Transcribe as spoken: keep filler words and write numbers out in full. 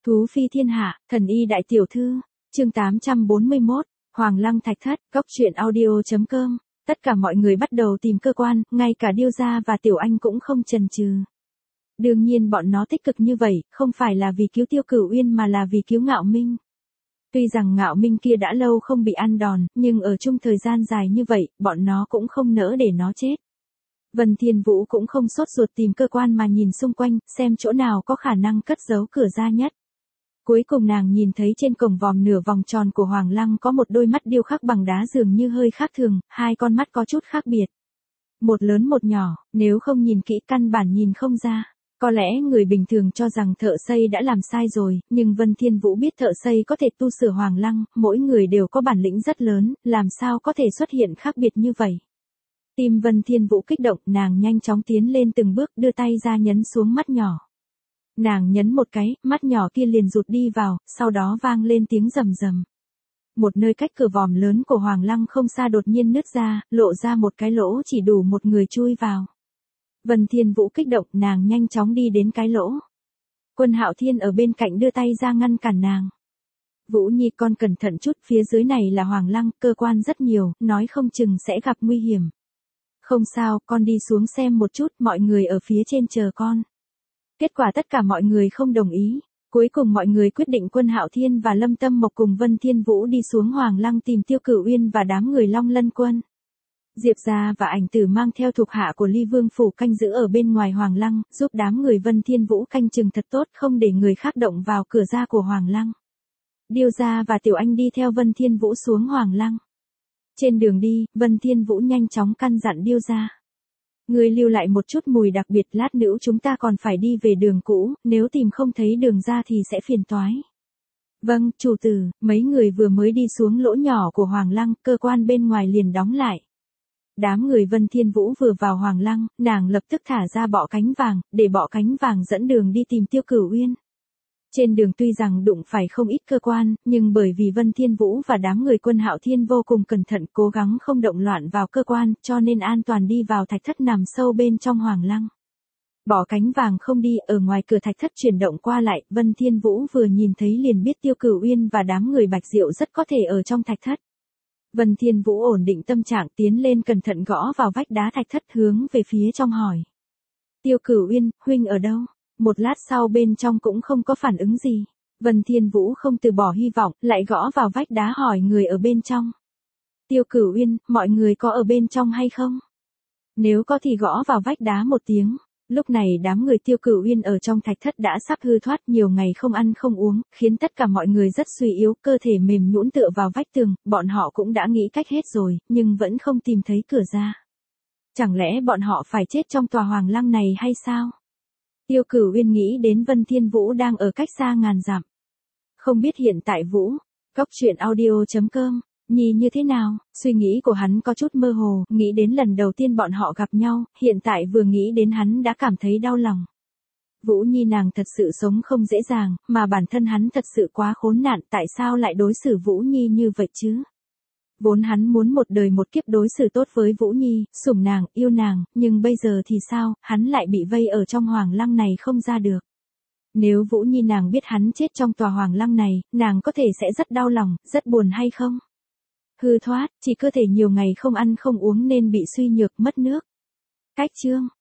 Thú phi thiên hạ, thần y đại tiểu thư, chương tám trăm bốn mươi mốt, Hoàng Lăng Thạch Thất, Cốc truyện audio chấm com. Tất cả mọi người bắt đầu tìm cơ quan, ngay cả Điêu Gia và Tiểu Anh cũng không chần chừ. Đương nhiên bọn nó tích cực như vậy, không phải là vì cứu Tiêu Cửu Uyên mà là vì cứu Ngạo Minh. Tuy rằng Ngạo Minh kia đã lâu không bị ăn đòn, nhưng ở chung thời gian dài như vậy, bọn nó cũng không nỡ để nó chết. Vân Thiên Vũ cũng không sốt ruột tìm cơ quan mà nhìn xung quanh, xem chỗ nào có khả năng cất giấu cửa ra nhất. Cuối cùng nàng nhìn thấy trên cổng vòm nửa vòng tròn của Hoàng Lăng có một đôi mắt điêu khắc bằng đá dường như hơi khác thường, hai con mắt có chút khác biệt. Một lớn một nhỏ, nếu không nhìn kỹ căn bản nhìn không ra. Có lẽ người bình thường cho rằng thợ xây đã làm sai rồi, nhưng Vân Thiên Vũ biết thợ xây có thể tu sửa Hoàng Lăng, mỗi người đều có bản lĩnh rất lớn, làm sao có thể xuất hiện khác biệt như vậy. Tim Vân Thiên Vũ kích động, nàng nhanh chóng tiến lên từng bước, đưa tay ra nhấn xuống mắt nhỏ. Nàng nhấn một cái, mắt nhỏ kia liền rụt đi vào, sau đó vang lên tiếng rầm rầm. Một nơi cách cửa vòm lớn của Hoàng Lăng không xa đột nhiên nứt ra, lộ ra một cái lỗ chỉ đủ một người chui vào. Vân Thiên Vũ kích động, nàng nhanh chóng đi đến cái lỗ. Quân Hạo Thiên ở bên cạnh đưa tay ra ngăn cản nàng. Vũ Nhi, con cẩn thận chút, phía dưới này là Hoàng Lăng, cơ quan rất nhiều, nói không chừng sẽ gặp nguy hiểm. Không sao, con đi xuống xem một chút, mọi người ở phía trên chờ con. Kết quả tất cả mọi người không đồng ý. Cuối cùng mọi người quyết định Quân Hạo Thiên và Lâm Tâm Mộc cùng Vân Thiên Vũ đi xuống Hoàng Lăng tìm Tiêu Cửu Uyên và đám người Long Lân Quân. Diệp Gia và Ảnh Tử mang theo thuộc hạ của Ly Vương phủ canh giữ ở bên ngoài Hoàng Lăng, giúp đám người Vân Thiên Vũ canh chừng thật tốt, không để người khác động vào cửa ra của Hoàng Lăng. Điêu Gia và Tiểu Anh đi theo Vân Thiên Vũ xuống Hoàng Lăng. Trên đường đi, Vân Thiên Vũ nhanh chóng căn dặn Điêu Gia. Người lưu lại một chút mùi đặc biệt, lát nữa chúng ta còn phải đi về đường cũ, nếu tìm không thấy đường ra thì sẽ phiền toái. Vâng, chủ tử. Mấy người vừa mới đi xuống lỗ nhỏ của Hoàng Lăng, cơ quan bên ngoài liền đóng lại. Đám người Vân Thiên Vũ vừa vào Hoàng Lăng, nàng lập tức thả ra bọ cánh vàng, để bọ cánh vàng dẫn đường đi tìm Tiêu Cửu Uyên. Trên đường tuy rằng đụng phải không ít cơ quan, nhưng bởi vì Vân Thiên Vũ và đám người Quân Hạo Thiên vô cùng cẩn thận, cố gắng không động loạn vào cơ quan, cho nên an toàn đi vào thạch thất nằm sâu bên trong Hoàng Lăng. Bọ cánh vàng không đi, ở ngoài cửa thạch thất chuyển động qua lại, Vân Thiên Vũ vừa nhìn thấy liền biết Tiêu Cửu Uyên và đám người Bạch Diệu rất có thể ở trong thạch thất. Vân Thiên Vũ ổn định tâm trạng, tiến lên cẩn thận gõ vào vách đá thạch thất, hướng về phía trong hỏi. Tiêu Cửu Uyên, huynh ở đâu? Một lát sau bên trong cũng không có phản ứng gì. Vân Thiên Vũ không từ bỏ hy vọng, lại gõ vào vách đá hỏi người ở bên trong. Tiêu Cửu Uyên, mọi người có ở bên trong hay không? Nếu có thì gõ vào vách đá một tiếng. Lúc này đám người Tiêu Cửu Uyên ở trong thạch thất đã sắp hư thoát, nhiều ngày không ăn không uống, khiến tất cả mọi người rất suy yếu, cơ thể mềm nhũn tựa vào vách tường, bọn họ cũng đã nghĩ cách hết rồi, nhưng vẫn không tìm thấy cửa ra. Chẳng lẽ bọn họ phải chết trong tòa Hoàng Lăng này hay sao? Tiêu Cửu Uyên nghĩ đến Vân Thiên Vũ đang ở cách xa ngàn dặm. Không biết hiện tại Vũ, Cốc truyện audio chấm com, Nhi như thế nào? Suy nghĩ của hắn có chút mơ hồ, nghĩ đến lần đầu tiên bọn họ gặp nhau, hiện tại vừa nghĩ đến hắn đã cảm thấy đau lòng. Vũ Nhi nàng thật sự sống không dễ dàng, mà bản thân hắn thật sự quá khốn nạn, tại sao lại đối xử Vũ Nhi như vậy chứ? Vốn hắn muốn một đời một kiếp đối xử tốt với Vũ Nhi, sủng nàng, yêu nàng, nhưng bây giờ thì sao, hắn lại bị vây ở trong Hoàng Lăng này không ra được. Nếu Vũ Nhi nàng biết hắn chết trong tòa Hoàng Lăng này, nàng có thể sẽ rất đau lòng, rất buồn hay không? Hư thoát, chỉ cơ thể nhiều ngày không ăn không uống nên bị suy nhược mất nước. Cách chương